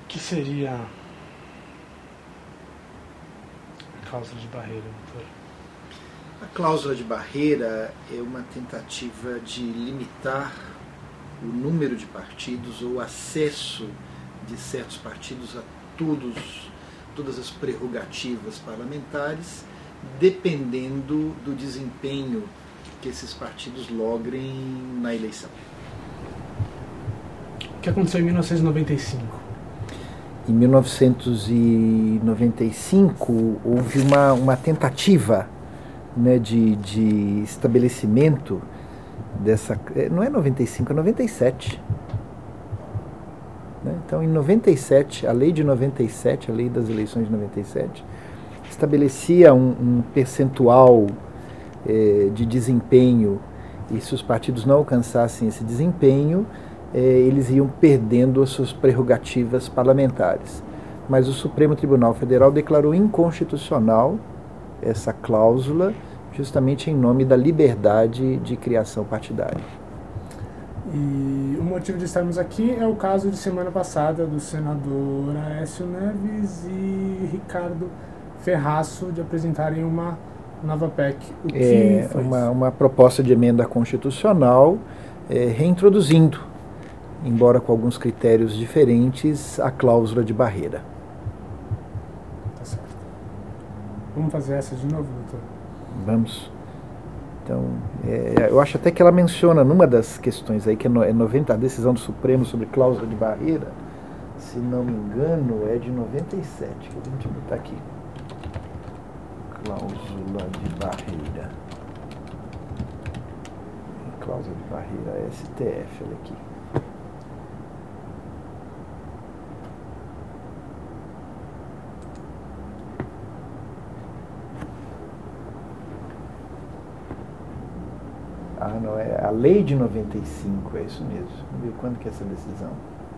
que seria a cláusula de barreira, doutor? A cláusula de barreira é uma tentativa de limitar o número de partidos ou o acesso de certos partidos a todas as prerrogativas parlamentares, dependendo do desempenho que esses partidos logrem na eleição. O que aconteceu em 1995? Em 1995 houve uma tentativa, né, de estabelecimento dessa... Não é 95, é 97. Né? Então, em 97, a lei de 97, a lei das eleições de 97, estabelecia um percentual de desempenho, e se os partidos não alcançassem esse desempenho, eles iam perdendo as suas prerrogativas parlamentares. Mas o Supremo Tribunal Federal declarou inconstitucional essa cláusula, justamente em nome da liberdade de criação partidária. E o motivo de estarmos aqui é o caso de semana passada do senador Aécio Neves e Ricardo Ferraço de apresentarem uma nova PEC. O que foi uma proposta de emenda constitucional reintroduzindo, embora com alguns critérios diferentes, a cláusula de barreira. Tá certo. Vamos fazer essa de novo, doutor? Vamos. Então, eu acho até que ela menciona numa das questões aí, que é 90, a decisão do Supremo sobre cláusula de barreira, se não me engano, é de 97, que eu vou te botar aqui. Cláusula de barreira. Cláusula de barreira STF, olha aqui. Não, é a lei de 95, é isso mesmo. Vamos ver quando que é essa decisão.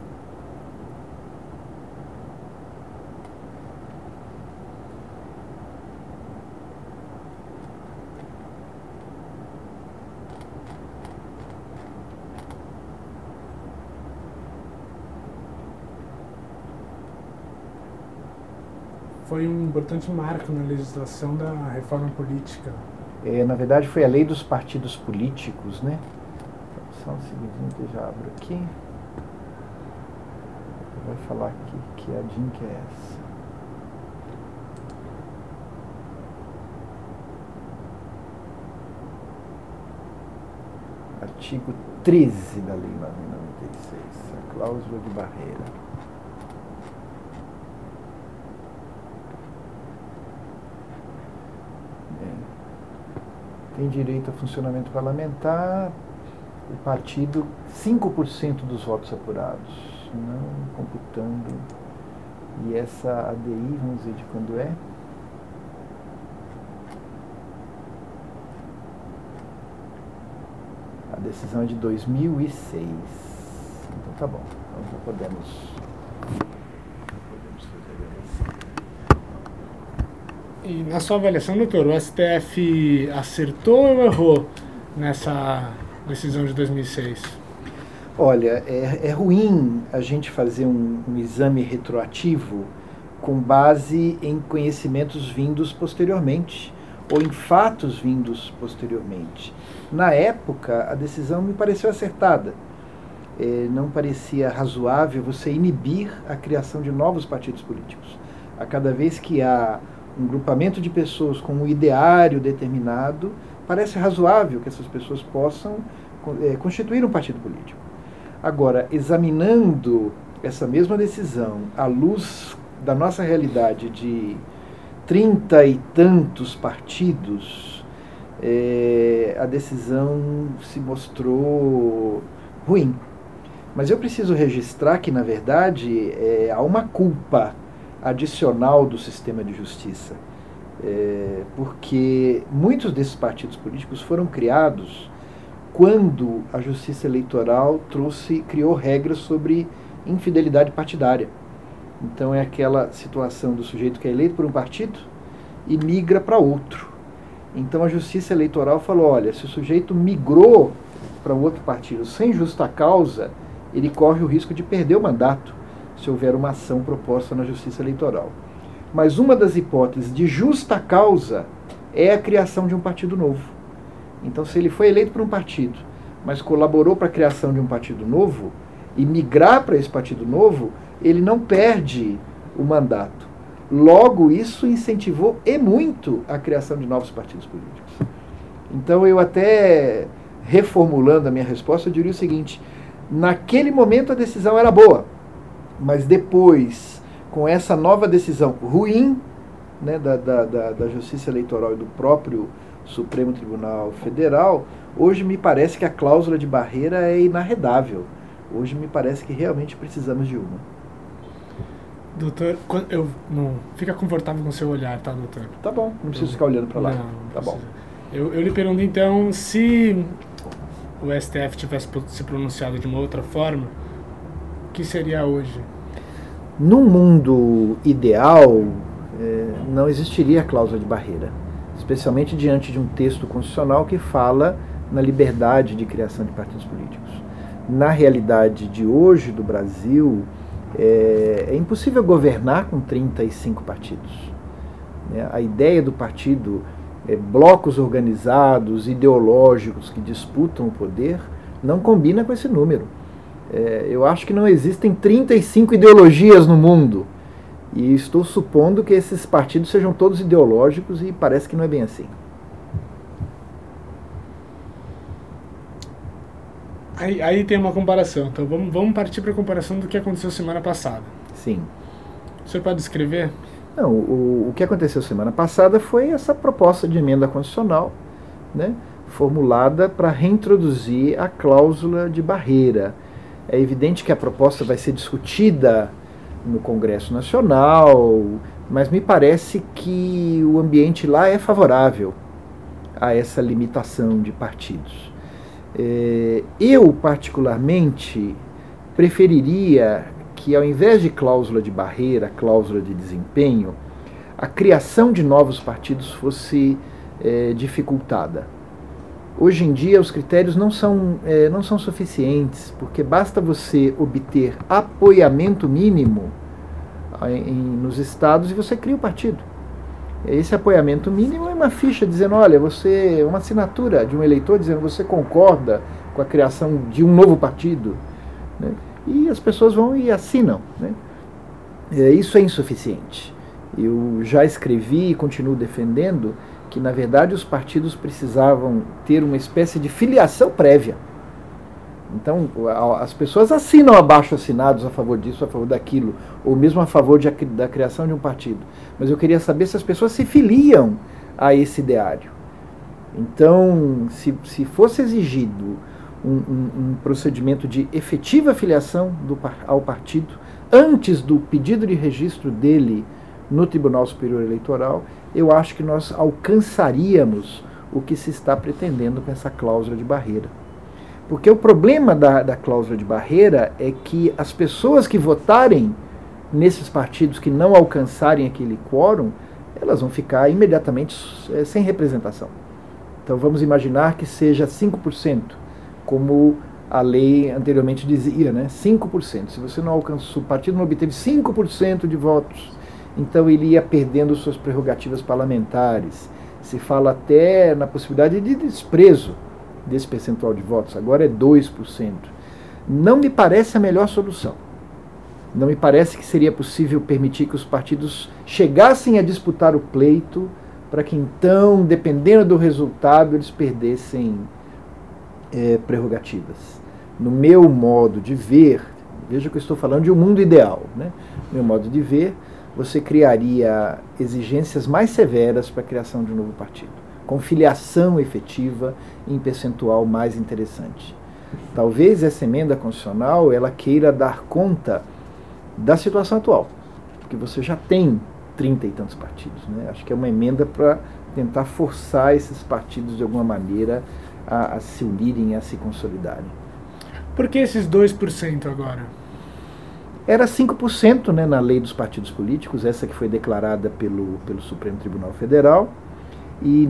Foi um importante marco na legislação da reforma política. Na verdade, foi a lei dos partidos políticos, né? Só um segundinho que eu já abro aqui. Vai falar aqui que a DIN que é essa. Artigo 13 da Lei 9.096, a cláusula de barreira. Tem direito a funcionamento parlamentar, o partido, 5% dos votos apurados, não computando. E essa ADI, vamos ver de quando é. A decisão é de 2006. Então tá bom, então já podemos fazer a eleição. E na sua avaliação, doutor, o STF acertou ou errou nessa decisão de 2006? Olha, é ruim a gente fazer um exame retroativo com base em conhecimentos vindos posteriormente ou em fatos vindos posteriormente. Na época, a decisão me pareceu acertada. Não parecia razoável você inibir a criação de novos partidos políticos. A cada vez que há um grupamento de pessoas com um ideário determinado, parece razoável que essas pessoas possam constituir um partido político. Agora, examinando essa mesma decisão à luz da nossa realidade de 30 e tantos partidos, a decisão se mostrou ruim. Mas eu preciso registrar que, na verdade, há uma culpa adicional do sistema de justiça, porque muitos desses partidos políticos foram criados quando a justiça eleitoral criou regras sobre infidelidade partidária. Então é aquela situação do sujeito que é eleito por um partido e migra para outro. Então a justiça eleitoral falou, olha, se o sujeito migrou para outro partido sem justa causa, ele corre o risco de perder o mandato. se houver uma ação proposta na Justiça Eleitoral. Mas uma das hipóteses de justa causa é a criação de um partido novo. Então, se ele foi eleito por um partido, mas colaborou para a criação de um partido novo, e migrar para esse partido novo, ele não perde o mandato. Logo, isso incentivou e muito a criação de novos partidos políticos. Então, eu até, reformulando a minha resposta, eu diria o seguinte: naquele momento a decisão era boa, mas depois, com essa nova decisão ruim, né, da Justiça Eleitoral e do próprio Supremo Tribunal Federal, hoje me parece que a cláusula de barreira é inarredável. Hoje me parece que realmente precisamos de uma. Doutor, fica confortável com o seu olhar, tá, doutor? Tá bom, não preciso ficar olhando para lá. Não tá bom. Eu lhe pergunto, então, se o STF tivesse se pronunciado de uma outra forma, o que seria hoje? Num mundo ideal, não existiria a cláusula de barreira, especialmente diante de um texto constitucional que fala na liberdade de criação de partidos políticos. Na realidade de hoje do Brasil, é impossível governar com 35 partidos. A ideia do partido, blocos organizados, ideológicos que disputam o poder, não combina com esse número. Eu acho que não existem 35 ideologias no mundo. E estou supondo que esses partidos sejam todos ideológicos e parece que não é bem assim. Aí tem uma comparação. Então vamos partir para a comparação do que aconteceu semana passada. Sim. O senhor pode descrever? Não, o que aconteceu semana passada foi essa proposta de emenda constitucional, né, formulada para reintroduzir a cláusula de barreira. É evidente que a proposta vai ser discutida no Congresso Nacional, mas me parece que o ambiente lá é favorável a essa limitação de partidos. Eu, particularmente, preferiria que, ao invés de cláusula de barreira, cláusula de desempenho, a criação de novos partidos fosse dificultada. Hoje em dia, os critérios não são suficientes, porque basta você obter apoiamento mínimo nos estados e você cria o partido. Esse apoiamento mínimo é uma ficha dizendo, olha, uma assinatura de um eleitor dizendo que você concorda com a criação de um novo partido, né? E as pessoas vão e assinam, né? Isso é insuficiente. Eu já escrevi e continuo defendendo que, na verdade, os partidos precisavam ter uma espécie de filiação prévia. Então, as pessoas assinam abaixo-assinados a favor disso, a favor daquilo, ou mesmo a favor da criação de um partido. Mas eu queria saber se as pessoas se filiam a esse ideário. Então, se fosse exigido um procedimento de efetiva filiação ao partido, antes do pedido de registro dele no Tribunal Superior Eleitoral, eu acho que nós alcançaríamos o que se está pretendendo com essa cláusula de barreira. Porque o problema da cláusula de barreira é que as pessoas que votarem nesses partidos que não alcançarem aquele quórum, elas vão ficar imediatamente sem representação. Então vamos imaginar que seja 5%, como a lei anteriormente dizia, né? 5%. Se você não alcançou, o partido não obteve 5% de votos, então ele ia perdendo suas prerrogativas parlamentares. Se fala até na possibilidade de desprezo desse percentual de votos, agora é 2%. Não me parece a melhor solução. Não me parece que seria possível permitir que os partidos chegassem a disputar o pleito, para que então, dependendo do resultado, eles perdessem prerrogativas. No meu modo de ver, veja que eu estou falando de um mundo ideal, né? No meu modo de ver, você criaria exigências mais severas para a criação de um novo partido, com filiação efetiva em percentual mais interessante. Talvez essa emenda constitucional ela queira dar conta da situação atual, porque você já tem 30 e tantos partidos, né? Acho que é uma emenda para tentar forçar esses partidos de alguma maneira a se unirem, a se consolidarem. Por que esses 2% agora? Era 5%, né, na lei dos partidos políticos, essa que foi declarada pelo Supremo Tribunal Federal. E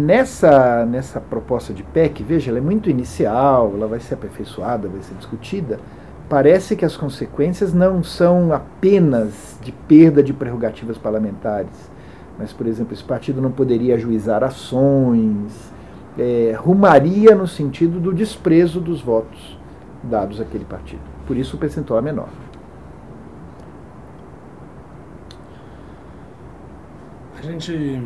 nessa proposta de PEC, veja, ela é muito inicial, ela vai ser aperfeiçoada, vai ser discutida, parece que as consequências não são apenas de perda de prerrogativas parlamentares, mas, por exemplo, esse partido não poderia ajuizar ações, rumaria no sentido do desprezo dos votos dados àquele partido. Por isso o percentual é menor. A gente...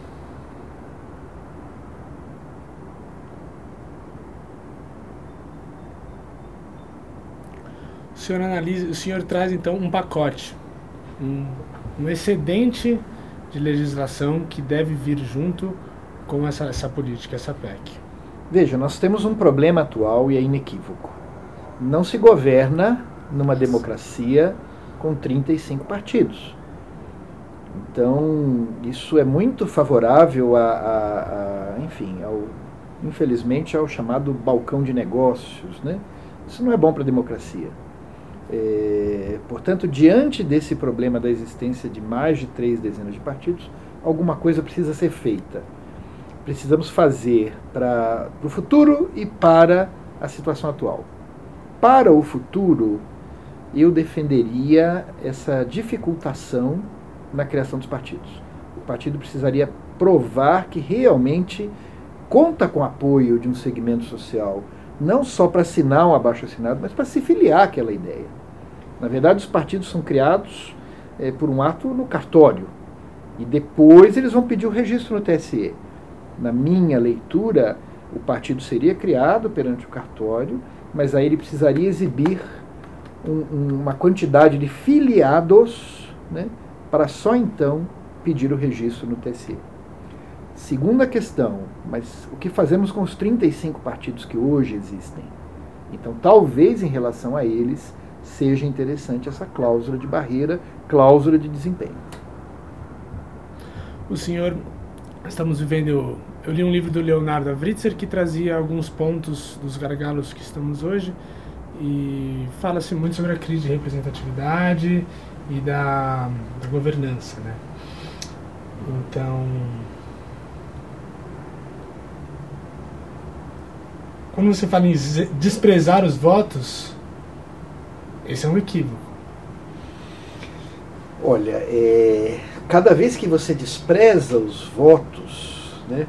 O senhor traz então um pacote, um excedente de legislação que deve vir junto com essa política, essa PEC. Veja, nós temos um problema atual e é inequívoco. Não se governa numa democracia com 35 partidos. Então, isso é muito favorável infelizmente, ao chamado balcão de negócios, né? Isso não é bom para a democracia. Portanto, diante desse problema da existência de mais de 3 dezenas de partidos, alguma coisa precisa ser feita. Precisamos fazer para o futuro e para a situação atual. Para o futuro, eu defenderia essa dificultação na criação dos partidos. O partido precisaria provar que realmente conta com o apoio de um segmento social, não só para assinar um abaixo-assinado, mas para se filiar àquela ideia. Na verdade, os partidos são criados por um ato no cartório, e depois eles vão pedir o registro no TSE. Na minha leitura, o partido seria criado perante o cartório, mas aí ele precisaria exibir uma quantidade de filiados, né, para só então pedir o registro no TSE. Segunda questão, mas o que fazemos com os 35 partidos que hoje existem? Então, talvez em relação a eles seja interessante essa cláusula de barreira, cláusula de desempenho. O senhor, estamos vivendo... Eu li um livro do Leonardo Avritzer que trazia alguns pontos dos gargalos que estamos hoje e fala-se muito sobre a crise de representatividade e da governança, né? Então, quando você fala em desprezar os votos, esse é um equívoco. Olha, cada vez que você despreza os votos, né,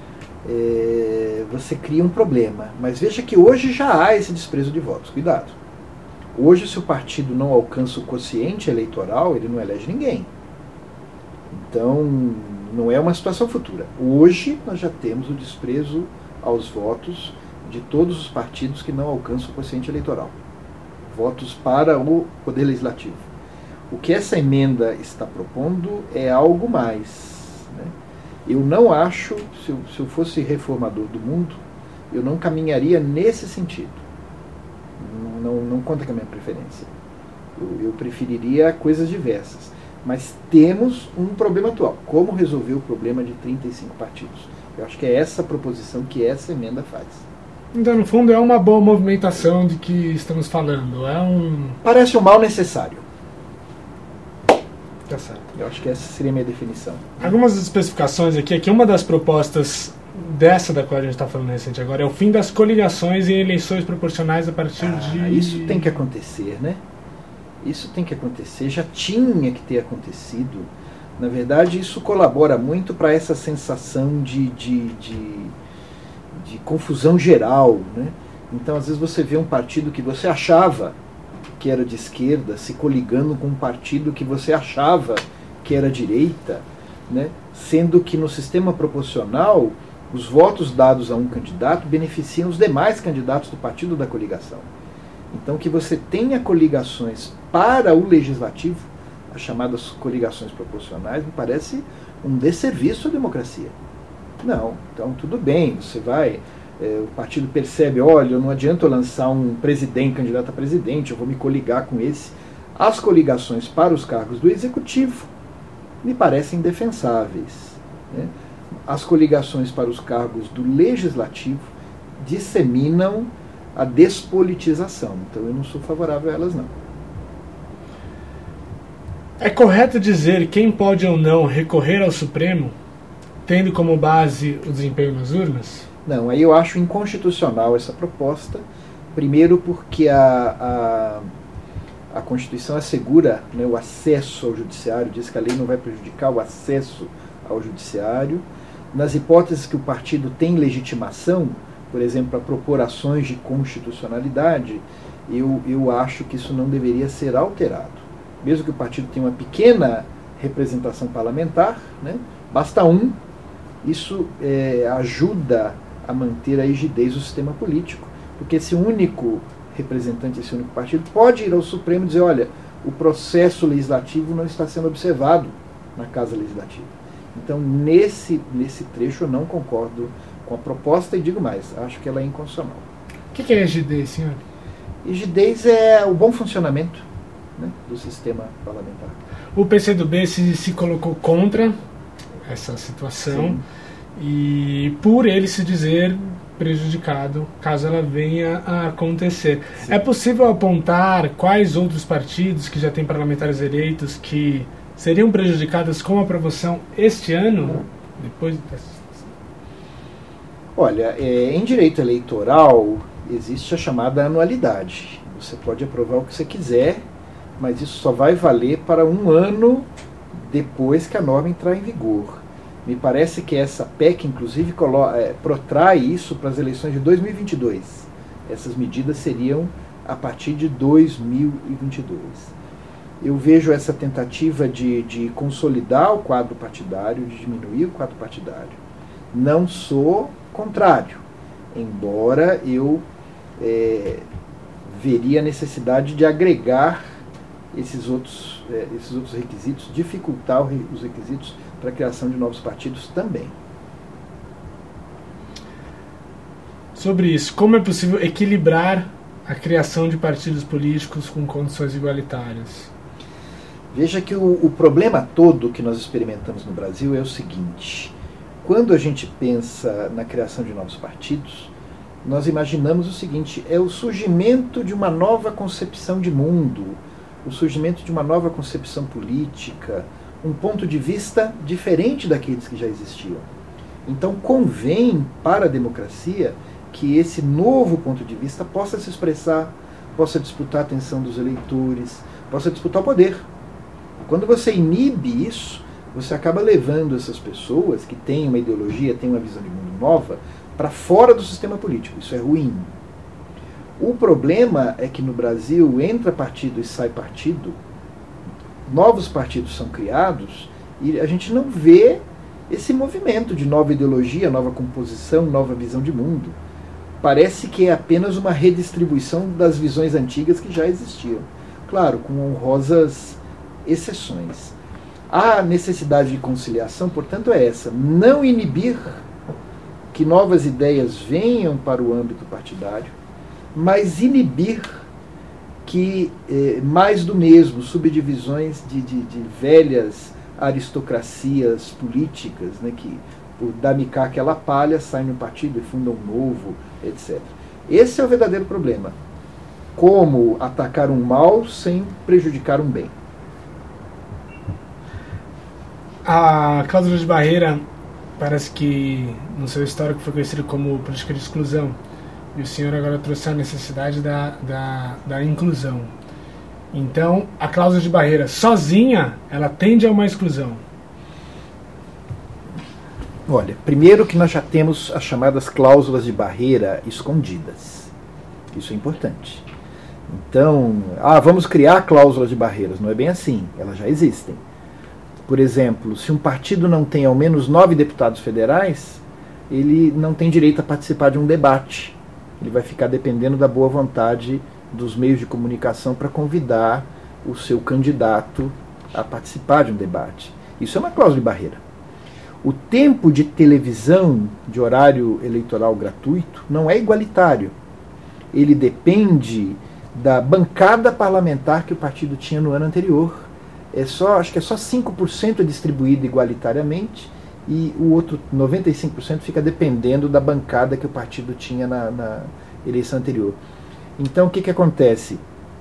você cria um problema. Mas veja que hoje já há esse desprezo de votos. Cuidado. Hoje, se o partido não alcança o quociente eleitoral, ele não elege ninguém. Então, não é uma situação futura. Hoje, nós já temos o desprezo aos votos de todos os partidos que não alcançam o quociente eleitoral. Votos para o Poder Legislativo. O que essa emenda está propondo é algo mais, né? Eu não acho, se eu fosse reformador do mundo, eu não caminharia nesse sentido. Não conta com a minha preferência. Eu preferiria coisas diversas. Mas temos um problema atual. Como resolver o problema de 35 partidos? Eu acho que é essa proposição que essa emenda faz. Então, no fundo, é uma boa movimentação de que estamos falando. Parece um mal necessário. Tá certo. Eu acho que essa seria a minha definição. Algumas especificações aqui é que uma das propostas dessa da qual a gente está falando recente agora é o fim das coligações em eleições proporcionais a partir de... Isso tem que acontecer, né? Isso tem que acontecer, já tinha que ter acontecido. Na verdade, isso colabora muito para essa sensação de confusão geral, né? Então, às vezes você vê um partido que você achava que era de esquerda se coligando com um partido que você achava que era direita, né? Sendo que no sistema proporcional os votos dados a um candidato beneficiam os demais candidatos do partido da coligação. Então, que você tenha coligações para o legislativo, as chamadas coligações proporcionais, me parece um desserviço à democracia. Não, então tudo bem, você vai... o partido percebe, olha, não adianta eu lançar um candidato a presidente, eu vou me coligar com esse. As coligações para os cargos do executivo me parecem indefensáveis, né? As coligações para os cargos do legislativo disseminam a despolitização, então eu não sou favorável a elas, não. É correto dizer quem pode ou não recorrer ao Supremo, tendo como base o desempenho nas urnas? Não, aí eu acho inconstitucional essa proposta, Primeiro porque a Constituição assegura, né, o acesso ao judiciário, diz que a lei não vai prejudicar o acesso ao judiciário. Nas hipóteses que o partido tem legitimação, por exemplo, para propor ações de constitucionalidade, eu acho que isso não deveria ser alterado. Mesmo que o partido tenha uma pequena representação parlamentar, né, basta um, isso ajuda a manter a rigidez do sistema político, porque esse único representante, esse único partido, pode ir ao Supremo e dizer, olha, o processo legislativo não está sendo observado na Casa Legislativa. Então, nesse trecho, eu não concordo com a proposta e digo mais, acho que ela é inconstitucional. O que é rigidez, senhor? Rigidez é o bom funcionamento, né, do sistema parlamentar. O PCdoB se colocou contra essa situação. Sim. E por ele se dizer prejudicado caso ela venha a acontecer. Sim. É possível apontar quais outros partidos que já têm parlamentares eleitos que seriam prejudicados com a aprovação este ano? Depois dessa... Olha, em direito eleitoral existe a chamada anualidade. Você pode aprovar o que você quiser, mas isso só vai valer para um ano depois que a norma entrar em vigor. Me parece que essa PEC, inclusive, protrai isso para as eleições de 2022. Essas medidas seriam a partir de 2022. Eu vejo essa tentativa de consolidar o quadro partidário, de diminuir o quadro partidário. Não sou contrário, embora eu veria a necessidade de agregar esses outros requisitos, dificultar os requisitos para a criação de novos partidos também. Sobre isso, como é possível equilibrar a criação de partidos políticos com condições igualitárias? Veja que o problema todo que nós experimentamos no Brasil é o seguinte: quando a gente pensa na criação de novos partidos, nós imaginamos o seguinte, é o surgimento de uma nova concepção de mundo, o surgimento de uma nova concepção política, um ponto de vista diferente daqueles que já existiam. Então convém para a democracia que esse novo ponto de vista possa se expressar, possa disputar a atenção dos eleitores, possa disputar o poder. Quando você inibe isso, você acaba levando essas pessoas que têm uma ideologia, têm uma visão de mundo nova, para fora do sistema político. Isso é ruim. O problema é que no Brasil entra partido e sai partido, novos partidos são criados e a gente não vê esse movimento de nova ideologia, nova composição, nova visão de mundo. Parece que é apenas uma redistribuição das visões antigas que já existiam. Claro, com honrosas exceções. A necessidade de conciliação, portanto, é essa: não inibir que novas ideias venham para o âmbito partidário, mas inibir que mais do mesmo, subdivisões de velhas aristocracias políticas, né, que por damicar aquela palha saem no partido e fundam um novo, etc. Esse é o verdadeiro problema. Como atacar um mal sem prejudicar um bem. A cláusula de barreira parece que no seu histórico foi conhecida como política de exclusão. E o senhor agora trouxe a necessidade da inclusão. Então, a cláusula de barreira sozinha, ela tende a uma exclusão. Olha, primeiro que nós já temos as chamadas cláusulas de barreira escondidas. Isso é importante. Então, vamos criar cláusulas de barreiras. Não é bem assim, elas já existem. Por exemplo, se um partido não tem ao menos 9 deputados federais, ele não tem direito a participar de um debate. Ele vai ficar dependendo da boa vontade dos meios de comunicação para convidar o seu candidato a participar de um debate. Isso é uma cláusula de barreira. O tempo de televisão de horário eleitoral gratuito não é igualitário. Ele depende da bancada parlamentar que o partido tinha no ano anterior. Acho que é só 5% é distribuído igualitariamente e o outro 95% fica dependendo da bancada que o partido tinha na eleição anterior. Então, o que acontece?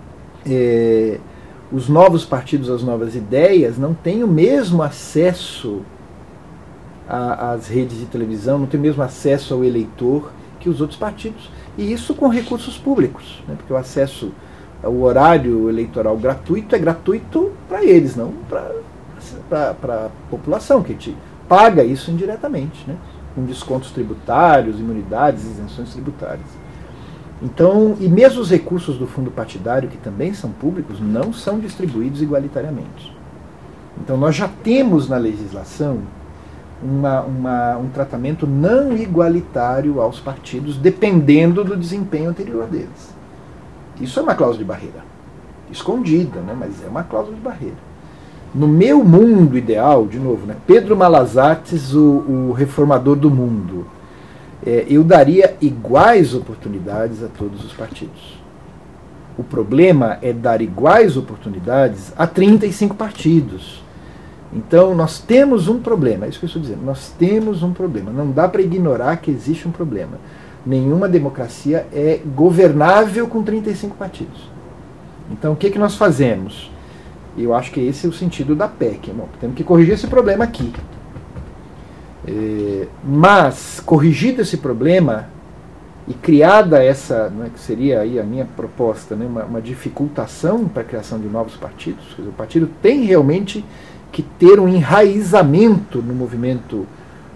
Os novos partidos, as novas ideias, não têm o mesmo acesso às redes de televisão, não têm o mesmo acesso ao eleitor que os outros partidos. E isso com recursos públicos, né? Porque o acesso ao horário eleitoral gratuito é gratuito para eles, não para a população, que te paga isso indiretamente, né? Com descontos tributários, imunidades, isenções tributárias. Então, e mesmo os recursos do fundo partidário, que também são públicos, não são distribuídos igualitariamente. Então, nós já temos na legislação um tratamento não igualitário aos partidos, dependendo do desempenho anterior deles. Isso é uma cláusula de barreira, escondida, né? Mas é uma cláusula de barreira. No meu mundo ideal, de novo, né? Pedro Malasates, o reformador do mundo, eu daria iguais oportunidades a todos os partidos. O problema é dar iguais oportunidades a 35 partidos. Então, nós temos um problema, é isso que eu estou dizendo, nós temos um problema. Não dá para ignorar que existe um problema. Nenhuma democracia é governável com 35 partidos. Então, o que nós fazemos? Eu acho que esse é o sentido da PEC. Bom, temos que corrigir esse problema aqui. Mas, corrigido esse problema e criada essa, né, que seria aí a minha proposta, né, uma dificultação para a criação de novos partidos, quer dizer, o partido tem realmente que ter um enraizamento no movimento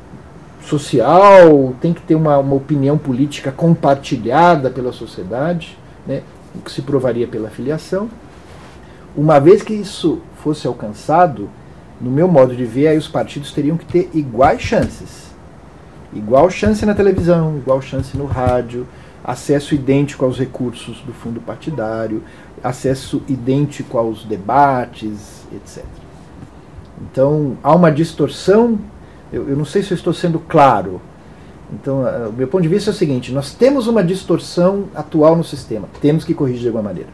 social, tem que ter uma opinião política compartilhada pela sociedade, né, o que se provaria pela filiação. Uma vez que isso fosse alcançado, no meu modo de ver, aí os partidos teriam que ter iguais chances. Igual chance na televisão, igual chance no rádio, acesso idêntico aos recursos do fundo partidário, acesso idêntico aos debates, etc. Então, há uma distorção, eu não sei se eu estou sendo claro. Então, o meu ponto de vista é o seguinte, nós temos uma distorção atual no sistema, temos que corrigir de alguma maneira.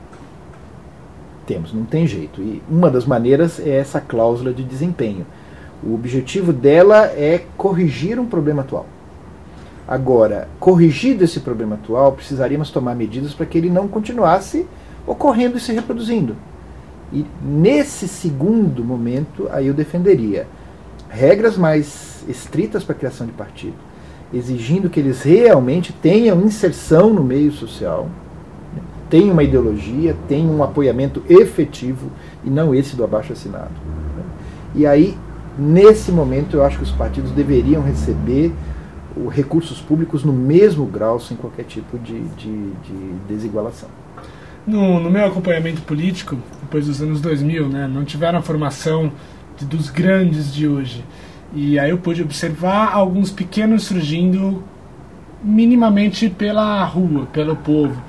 Temos, não tem jeito. E uma das maneiras é essa cláusula de desempenho. O objetivo dela é corrigir um problema atual. Agora, corrigido esse problema atual, precisaríamos tomar medidas para que ele não continuasse ocorrendo e se reproduzindo. E nesse segundo momento, aí eu defenderia regras mais estritas para a criação de partido, exigindo que eles realmente tenham inserção no meio social, tenham uma ideologia, tenham um apoiamento efetivo e não esse do abaixo-assinado. E aí, nesse momento, eu acho que os partidos deveriam receber recursos públicos no mesmo grau, sem qualquer tipo de desigualação. No meu acompanhamento político, depois dos anos 2000, né, não tiveram a formação dos grandes de hoje. E aí eu pude observar alguns pequenos surgindo minimamente pela rua, pelo povo,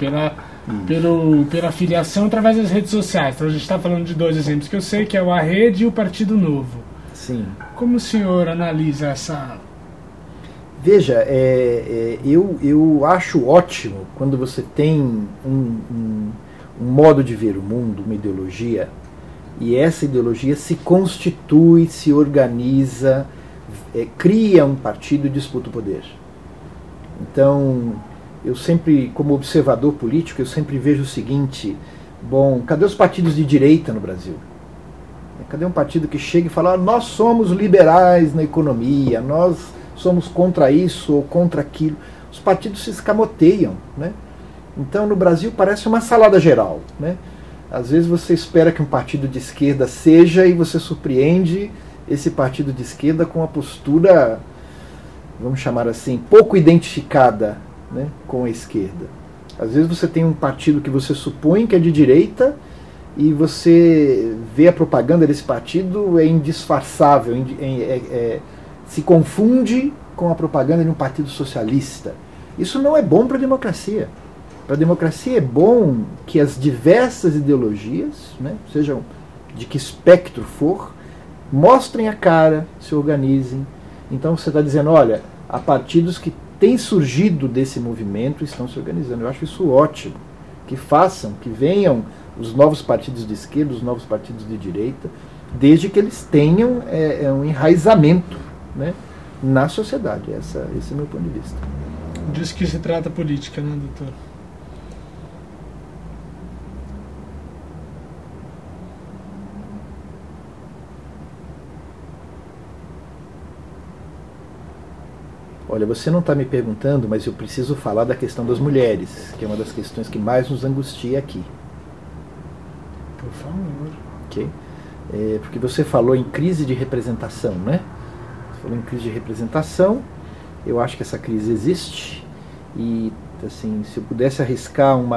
pela filiação através das redes sociais. Então a gente está falando de dois exemplos que eu sei, que é o Arrede e o Partido Novo. Sim. Como o senhor analisa essa... Veja, eu acho ótimo quando você tem um modo de ver o mundo, uma ideologia, e essa ideologia se constitui, se organiza, cria um partido e disputa o poder. Então, eu sempre, como observador político, eu sempre vejo o seguinte: bom, cadê os partidos de direita no Brasil? Cadê um partido que chega e fala, nós somos liberais na economia, nós somos contra isso ou contra aquilo? Os partidos se escamoteiam, né? Então, no Brasil parece uma salada geral, né? Às vezes você espera que um partido de esquerda seja e você surpreende esse partido de esquerda com uma postura, vamos chamar assim, pouco identificada, né, com a esquerda. Às vezes você tem um partido que você supõe que é de direita e você vê a propaganda desse partido, é indisfarçável, se confunde com a propaganda de um partido socialista. Isso não é bom para a democracia. Para a democracia é bom que as diversas ideologias, né, sejam de que espectro for, mostrem a cara, se organizem. Então você está dizendo, olha, há partidos que têm surgido desse movimento e estão se organizando. Eu acho isso ótimo. Que façam, que venham os novos partidos de esquerda, os novos partidos de direita, desde que eles tenham um enraizamento, né, na sociedade. Esse é o meu ponto de vista. Disso que se trata a política, né, doutor? Olha, você não está me perguntando, mas eu preciso falar da questão das mulheres, que é uma das questões que mais nos angustia aqui. Por favor. Ok? Porque você falou em crise de representação, né? Você falou em crise de representação. Eu acho que essa crise existe e, assim, se eu pudesse arriscar um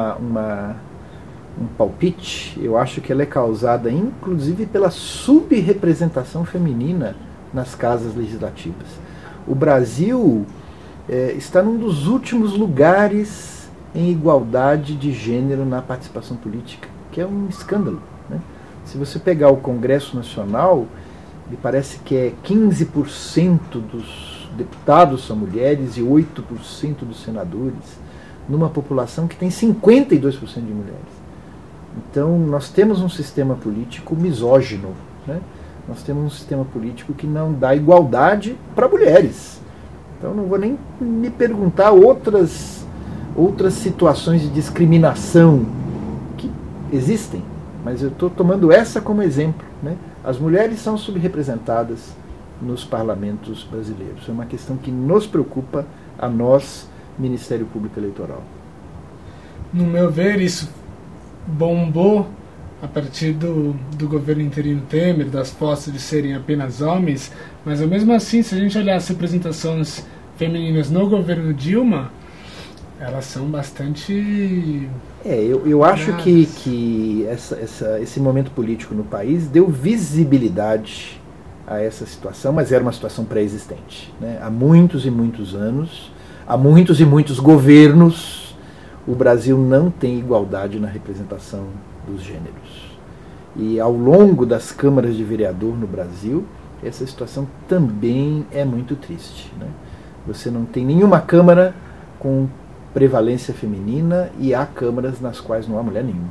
palpite, eu acho que ela é causada inclusive pela subrepresentação feminina nas casas legislativas. O Brasil está num dos últimos lugares em igualdade de gênero na participação política, que é um escândalo, né? Se você pegar o Congresso Nacional, me parece que é 15% dos deputados são mulheres e 8% dos senadores, numa população que tem 52% de mulheres. Então, nós temos um sistema político misógino, né? Nós temos um sistema político que não dá igualdade para mulheres. Então, não vou nem me perguntar outras situações de discriminação que existem, mas eu estou tomando essa como exemplo, né? As mulheres são subrepresentadas nos parlamentos brasileiros. É uma questão que nos preocupa a nós, Ministério Público Eleitoral. No meu ver, isso bombou a partir do governo interino Temer, das posses de serem apenas homens, mas mesmo assim, se a gente olhar as representações femininas no governo Dilma, elas são bastante... Eu acho que esse momento político no país deu visibilidade a essa situação, mas era uma situação pré-existente, né? Há muitos e muitos anos, há muitos e muitos governos, o Brasil não tem igualdade na representação dos gêneros. E ao longo das câmaras de vereador no Brasil, essa situação também é muito triste, né? Você não tem nenhuma câmara com prevalência feminina e há câmaras nas quais não há mulher nenhuma.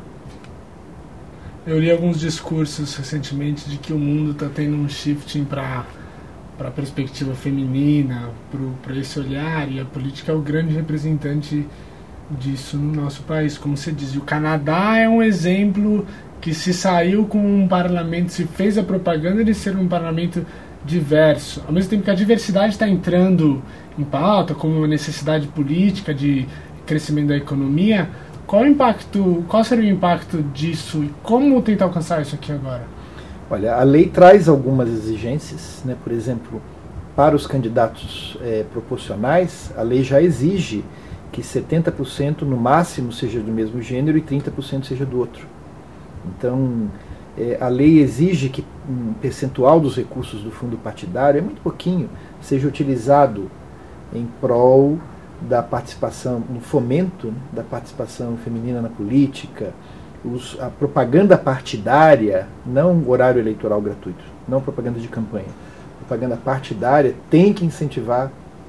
Eu li alguns discursos recentemente de que o mundo está tendo um shifting para a perspectiva feminina, para esse olhar, e a política é o grande representante disso no nosso país. Como você diz, o Canadá é um exemplo que se saiu com um parlamento, se fez a propaganda de ser um parlamento diverso, ao mesmo tempo que a diversidade está entrando em pauta como uma necessidade política de crescimento da economia. Qual seria o impacto disso e como tentar alcançar isso aqui agora? Olha, a lei traz algumas exigências, né? Por exemplo, para os candidatos proporcionais, a lei já exige que 70% no máximo seja do mesmo gênero e 30% seja do outro. Então, a lei exige que um percentual dos recursos do fundo partidário, é muito pouquinho, seja utilizado em prol da participação, no fomento, né, da participação feminina na política, a propaganda partidária, não horário eleitoral gratuito, não propaganda de campanha. Propaganda partidária tem que incentivar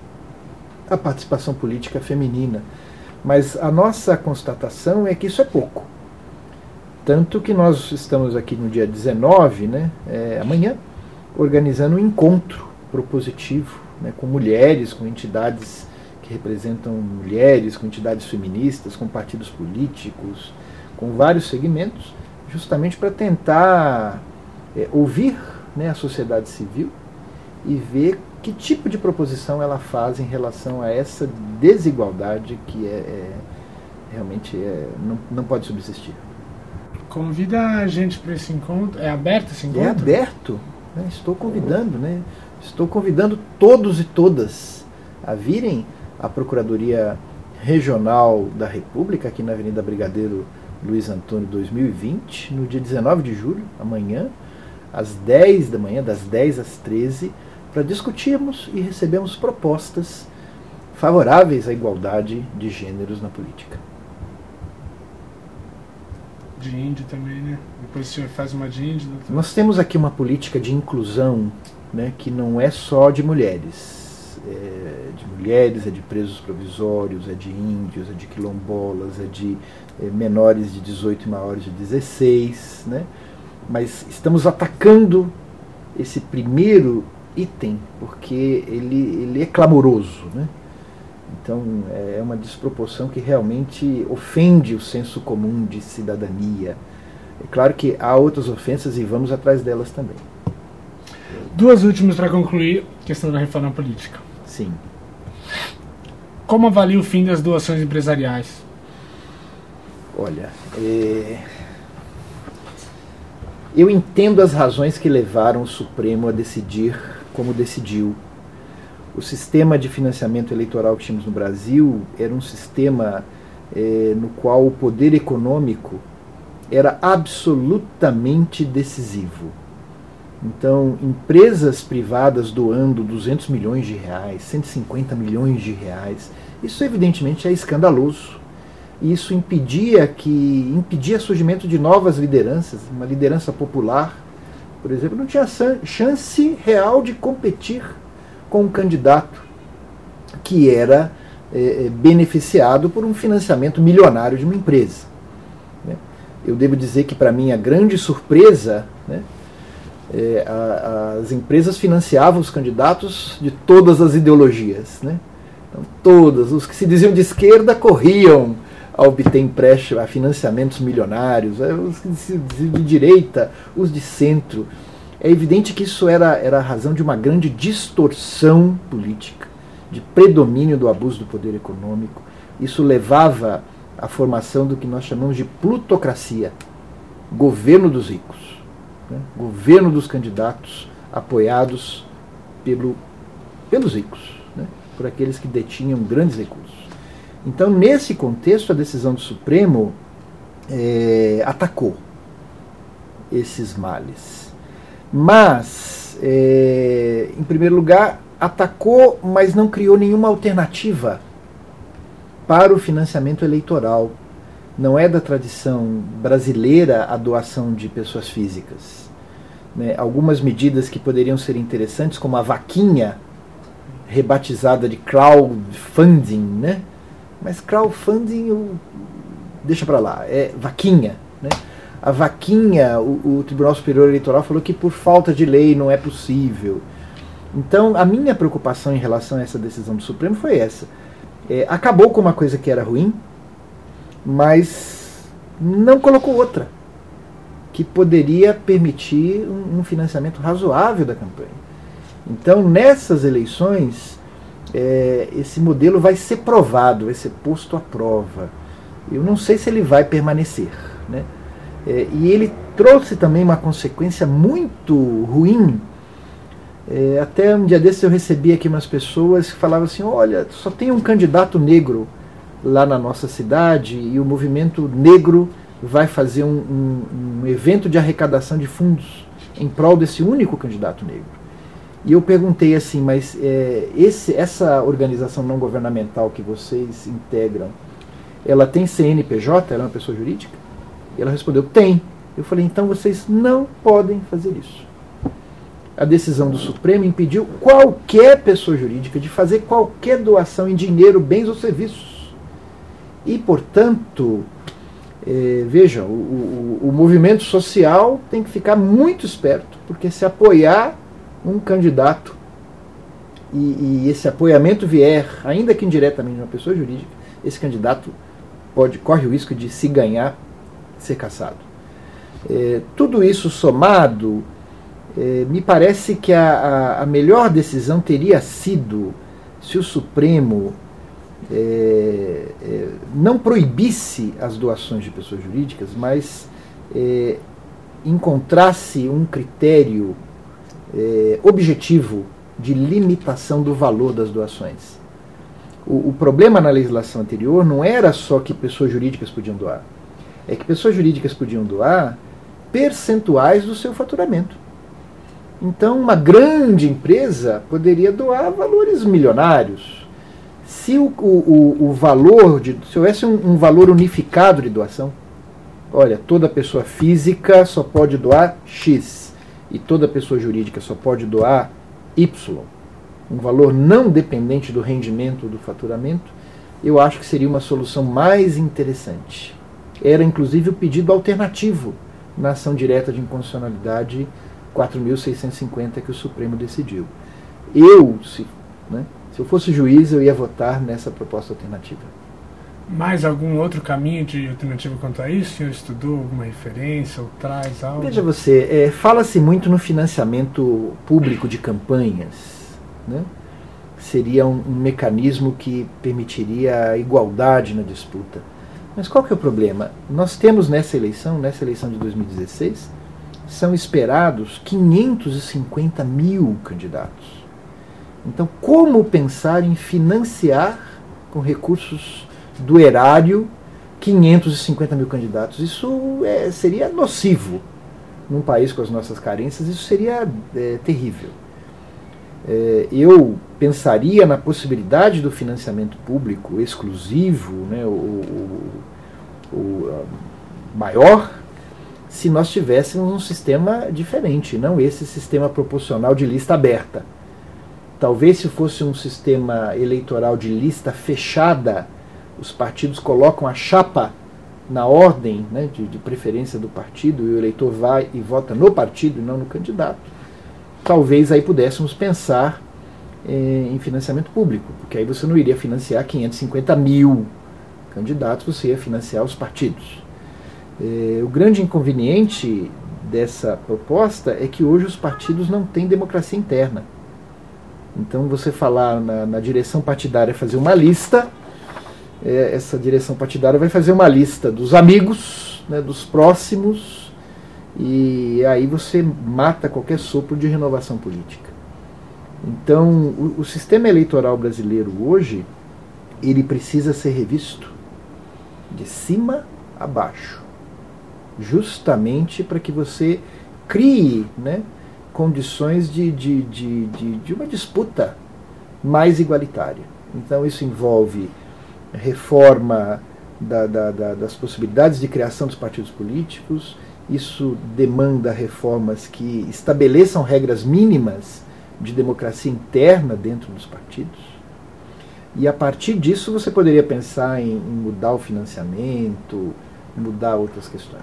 a participação política feminina. Mas a nossa constatação é que isso é pouco. Tanto que nós estamos aqui no dia 19, né, amanhã, organizando um encontro propositivo, né, com mulheres, com entidades que representam mulheres, com entidades feministas, com partidos políticos, com vários segmentos, justamente para tentar ouvir, né, a sociedade civil e ver que tipo de proposição ela faz em relação a essa desigualdade que realmente não pode subsistir. Convida a gente para esse encontro. É aberto esse encontro? É aberto, né? Estou convidando, né? Estou convidando todos e todas a virem à Procuradoria Regional da República, aqui na Avenida Brigadeiro Luiz Antônio 2020, no dia 19 de julho, amanhã, às 10 da manhã, das 10 às 13, para discutirmos e recebermos propostas favoráveis à igualdade de gêneros na política. De índio também, né? Depois o senhor faz uma de índio, doutor? Nós temos aqui uma política de inclusão, né, que não é só de mulheres. É de presos provisórios, é de índios, é de quilombolas, é de menores de 18 e maiores de 16, né? Mas estamos atacando esse primeiro item porque ele é clamoroso, né? Então é uma desproporção que realmente ofende o senso comum de cidadania. É claro que há outras ofensas e vamos atrás delas também. Duas últimas para concluir, questão da reforma política. Sim. Como avalia o fim das doações empresariais? Olha, eu entendo as razões que levaram o Supremo a decidir como decidiu. O sistema de financiamento eleitoral que tínhamos no Brasil era um sistema no qual o poder econômico era absolutamente decisivo. Então, empresas privadas doando 200 milhões de reais, 150 milhões de reais, isso evidentemente é escandaloso. Isso impedia o surgimento de novas lideranças. Uma liderança popular, por exemplo, não tinha chance real de competir com um candidato que era beneficiado por um financiamento milionário de uma empresa. Né? Eu devo dizer que, para mim, a grande surpresa, né, as empresas financiavam os candidatos de todas as ideologias. Né? Então, todas, os que se diziam de esquerda corriam a obter empréstimo, a financiamentos milionários, os que se diziam de direita, os de centro. É evidente que isso era a razão de uma grande distorção política, de predomínio do abuso do poder econômico. Isso levava à formação do que nós chamamos de plutocracia, governo dos ricos, né? Governo dos candidatos apoiados pelos ricos, né? Por aqueles que detinham grandes recursos. Então, nesse contexto, a decisão do Supremo atacou esses males. Mas, em primeiro lugar, atacou, mas não criou nenhuma alternativa para o financiamento eleitoral. Não é da tradição brasileira a doação de pessoas físicas. Né? Algumas medidas que poderiam ser interessantes, como a vaquinha, rebatizada de crowdfunding, né? Mas crowdfunding, deixa para lá, é vaquinha. Né? A vaquinha, o Tribunal Superior Eleitoral falou que por falta de lei não é possível. Então, a minha preocupação em relação a essa decisão do Supremo foi essa. Acabou com uma coisa que era ruim, mas não colocou outra, que poderia permitir um financiamento razoável da campanha. Então, nessas eleições, esse modelo vai ser provado, vai ser posto à prova. Eu não sei se ele vai permanecer. Né? E ele trouxe também uma consequência muito ruim. Até um dia desses eu recebi aqui umas pessoas que falavam assim, olha, só tem um candidato negro lá na nossa cidade e o movimento negro vai fazer um evento de arrecadação de fundos em prol desse único candidato negro. E eu perguntei assim, mas essa organização não governamental que vocês integram, ela tem CNPJ? Ela é uma pessoa jurídica? E ela respondeu, tem. Eu falei, então vocês não podem fazer isso. A decisão do Supremo impediu qualquer pessoa jurídica de fazer qualquer doação em dinheiro, bens ou serviços. E, portanto, veja, o movimento social tem que ficar muito esperto, porque se apoiar um candidato e esse apoiamento vier, ainda que indiretamente, de uma pessoa jurídica, esse candidato corre o risco de, se ganhar, ser cassado. Tudo isso somado, me parece que a melhor decisão teria sido se o Supremo não proibisse as doações de pessoas jurídicas, mas encontrasse um critério objetivo de limitação do valor das doações. O problema na legislação anterior não era só que pessoas jurídicas podiam doar, é que pessoas jurídicas podiam doar percentuais do seu faturamento. Então, uma grande empresa poderia doar valores milionários. Se o valor, se houvesse um valor unificado de doação, olha, toda pessoa física só pode doar X e toda pessoa jurídica só pode doar Y, um valor não dependente do rendimento do faturamento, eu acho que seria uma solução mais interessante. Era, inclusive, o pedido alternativo na ação direta de inconstitucionalidade 4.650 que o Supremo decidiu. Se eu fosse juiz, eu ia votar nessa proposta alternativa. Mais algum outro caminho de alternativa quanto a isso? O senhor estudou alguma referência ou traz algo? Veja você, fala-se muito no financiamento público de campanhas. Né? seria um mecanismo que permitiria a igualdade na disputa. Mas qual que é o problema? Nós temos nessa eleição de 2016, são esperados 550 mil candidatos. Então, como pensar em financiar com recursos do erário 550 mil candidatos? Isso seria nocivo. Num país com as nossas carências, isso seria terrível. Eu pensaria na possibilidade do financiamento público exclusivo, né, o maior, se nós tivéssemos um sistema diferente, não esse sistema proporcional de lista aberta. Talvez se fosse um sistema eleitoral de lista fechada, os partidos colocam a chapa na ordem, né, de preferência do partido, e o eleitor vai e vota no partido e não no candidato. Talvez aí pudéssemos pensar em financiamento público, porque aí você não iria financiar 550 mil candidatos, você ia financiar os partidos. O grande inconveniente dessa proposta é que hoje os partidos não têm democracia interna. Então você falar na direção partidária fazer uma lista, essa direção partidária vai fazer uma lista dos amigos, né, dos próximos, e aí você mata qualquer sopro de renovação política. Então, o sistema eleitoral brasileiro hoje, ele precisa ser revisto de cima a baixo, justamente para que você crie, né, condições de uma disputa mais igualitária. Então, isso envolve reforma das possibilidades de criação dos partidos políticos, isso demanda reformas que estabeleçam regras mínimas de democracia interna dentro dos partidos, e a partir disso você poderia pensar em mudar o financiamento, mudar outras questões.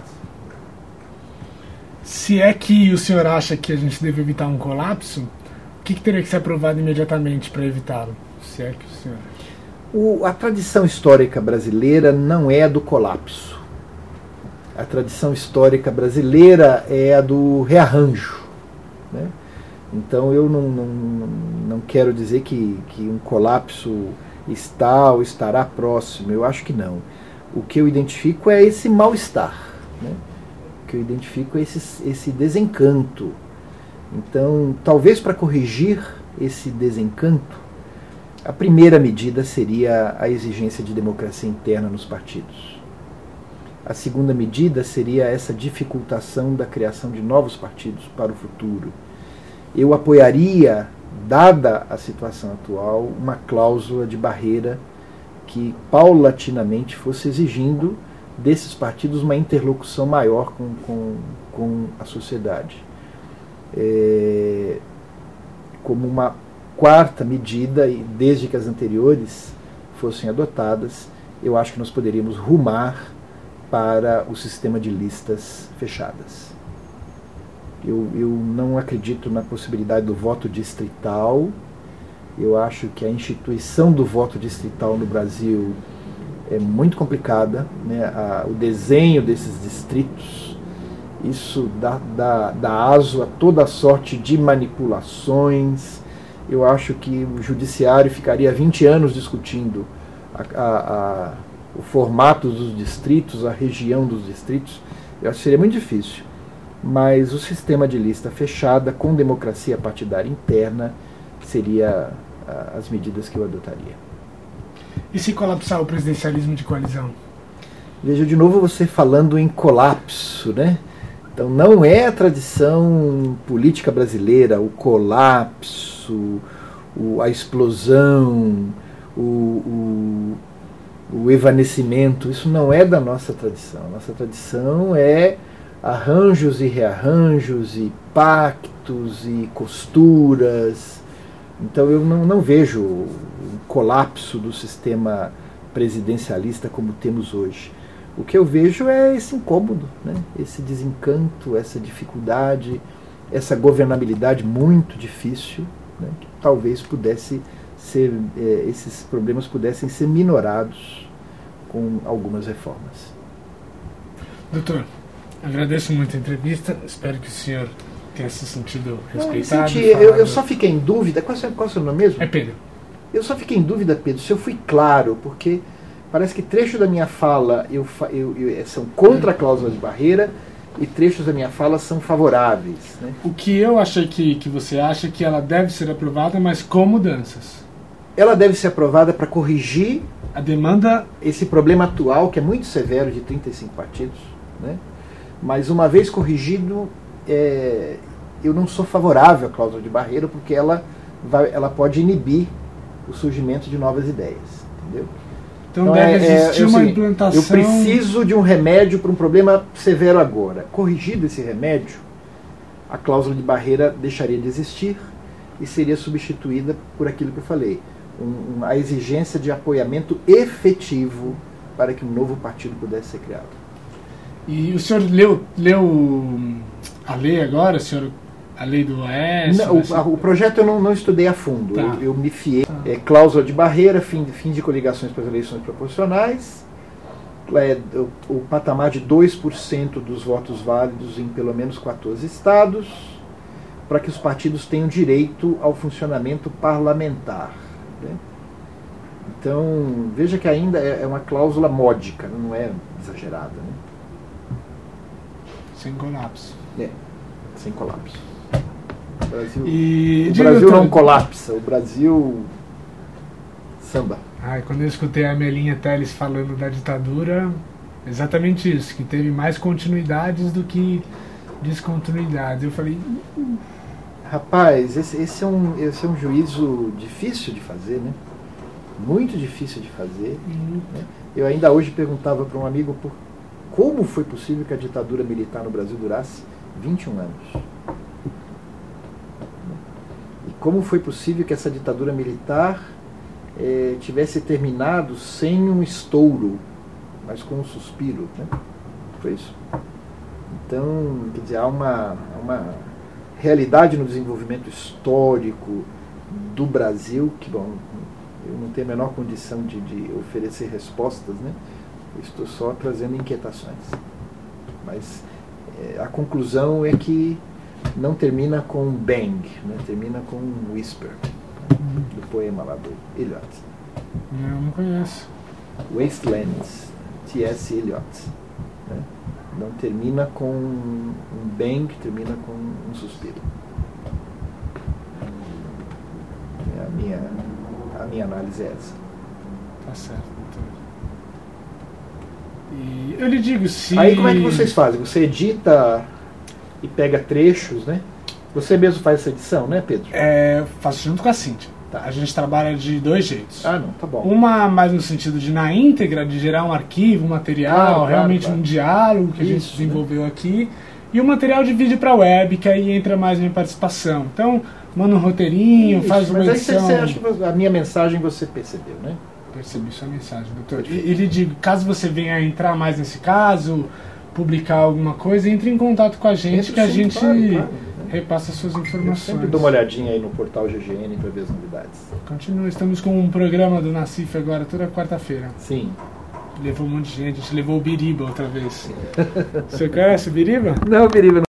Se é que o senhor acha que a gente deve evitar um colapso, o que teria que ser aprovado imediatamente para evitá-lo? Se é que o senhor acha. A tradição histórica brasileira não é a do colapso. A tradição histórica brasileira é a do rearranjo, né? Então eu não quero dizer que um colapso está ou estará próximo, eu acho que não. O que eu identifico é esse mal-estar, né? O que eu identifico é esse desencanto. Então, talvez para corrigir esse desencanto, a primeira medida seria a exigência de democracia interna nos partidos. A segunda medida seria essa dificultação da criação de novos partidos para o futuro. Eu apoiaria, dada a situação atual, uma cláusula de barreira que paulatinamente fosse exigindo desses partidos uma interlocução maior com a sociedade. Como uma quarta medida, e desde que as anteriores fossem adotadas, eu acho que nós poderíamos rumar para o sistema de listas fechadas. Eu não acredito na possibilidade do voto distrital. Eu acho que a instituição do voto distrital no Brasil é muito complicada, né? O desenho desses distritos, isso dá aso a toda sorte de manipulações. Eu acho que o judiciário ficaria 20 anos discutindo o formato dos distritos, a região dos distritos. Eu acho que seria muito difícil. Mas o sistema de lista fechada com democracia partidária interna seria as medidas que eu adotaria. E se colapsar o presidencialismo de coalizão? Veja de novo você falando em colapso, né? Então não é a tradição política brasileira, o colapso, a explosão, o evanecimento. Isso não é da nossa tradição. Nossa tradição é arranjos e rearranjos e pactos e costuras. Então eu não vejo o colapso do sistema presidencialista como temos hoje. O que eu vejo é esse incômodo, né? Esse desencanto, essa dificuldade, essa governabilidade muito difícil, né? Que talvez pudesse ser, esses problemas pudessem ser minorados com algumas reformas. Doutor, agradeço muito a entrevista, espero que o senhor tenha se sentido respeitado. Eu só fiquei em dúvida, qual é o seu nome mesmo? É Pedro. Eu só fiquei em dúvida, Pedro, se eu fui claro, porque parece que trechos da minha fala são contra a cláusula de barreira e trechos da minha fala são favoráveis, né? O que eu achei que você acha que ela deve ser aprovada, mas com mudanças. Ela deve ser aprovada para corrigir a demanda, esse problema atual, que é muito severo, de 35 partidos, né? Mas uma vez corrigido, eu não sou favorável à cláusula de barreira, porque ela pode inibir o surgimento de novas ideias, entendeu? Então deve existir uma implantação... Eu preciso de um remédio para um problema severo agora. Corrigido esse remédio, a cláusula de barreira deixaria de existir e seria substituída por aquilo que eu falei, a exigência de apoiamento efetivo para que um novo partido pudesse ser criado. E o senhor leu a lei agora, senhor? A lei do Aécio? O projeto eu não estudei a fundo. Tá. Eu me fiei. Cláusula de barreira, fim de coligações para as eleições proporcionais, o patamar de 2% dos votos válidos em pelo menos 14 estados, para que os partidos tenham direito ao funcionamento parlamentar, né? Então, veja que ainda é uma cláusula módica, não é exagerada, né? Sem colapso. Sem colapso. O Brasil Brasil não colapsa, o Brasil samba. Quando eu escutei a Melinha Teles falando da ditadura, exatamente isso, que teve mais continuidades do que descontinuidades. Eu falei... Rapaz, esse é um juízo difícil de fazer, né? Muito difícil de fazer. Né? Eu ainda hoje perguntava para um amigo como foi possível que a ditadura militar no Brasil durasse 21 anos. E como foi possível que essa ditadura militar tivesse terminado sem um estouro, mas com um suspiro, né? Foi isso. Então, quer dizer, há uma realidade no desenvolvimento histórico do Brasil que, bom, eu não tenho a menor condição de oferecer respostas, né? Eu estou só trazendo inquietações. Mas a conclusão é que não termina com um bang, né? Termina com um whisper, do poema lá do Eliot. Não conheço. Wastelands, T.S. Eliot. Né? Não termina com um bang, termina com um suspiro. A minha análise é essa. Tá certo, doutor. E eu lhe digo, se... Aí como é que vocês fazem? Você edita e pega trechos, né? Você mesmo faz essa edição, né, Pedro? Faço junto com a Cíntia. Tá. A gente trabalha de dois jeitos. Não, tá bom. Uma mais no sentido de, na íntegra, de gerar um arquivo, um material, realmente um diálogo que a gente desenvolveu aqui. E um material de vídeo para web, que aí entra mais minha participação. Então, manda um roteirinho, faz uma edição. Mas aí acho que a minha mensagem você percebeu, né? Percebi sua mensagem, doutor. E lhe digo, caso você venha a entrar mais nesse caso, publicar alguma coisa, entre em contato com a gente, que a gente repassa suas informações. Eu sempre dou uma olhadinha aí no portal GGN para ver as novidades. Continua, estamos com um programa do Nassif agora, toda quarta-feira. Sim. Levou um monte de gente, a gente levou o Biriba outra vez. Você conhece o Biriba? Não, o Biriba não.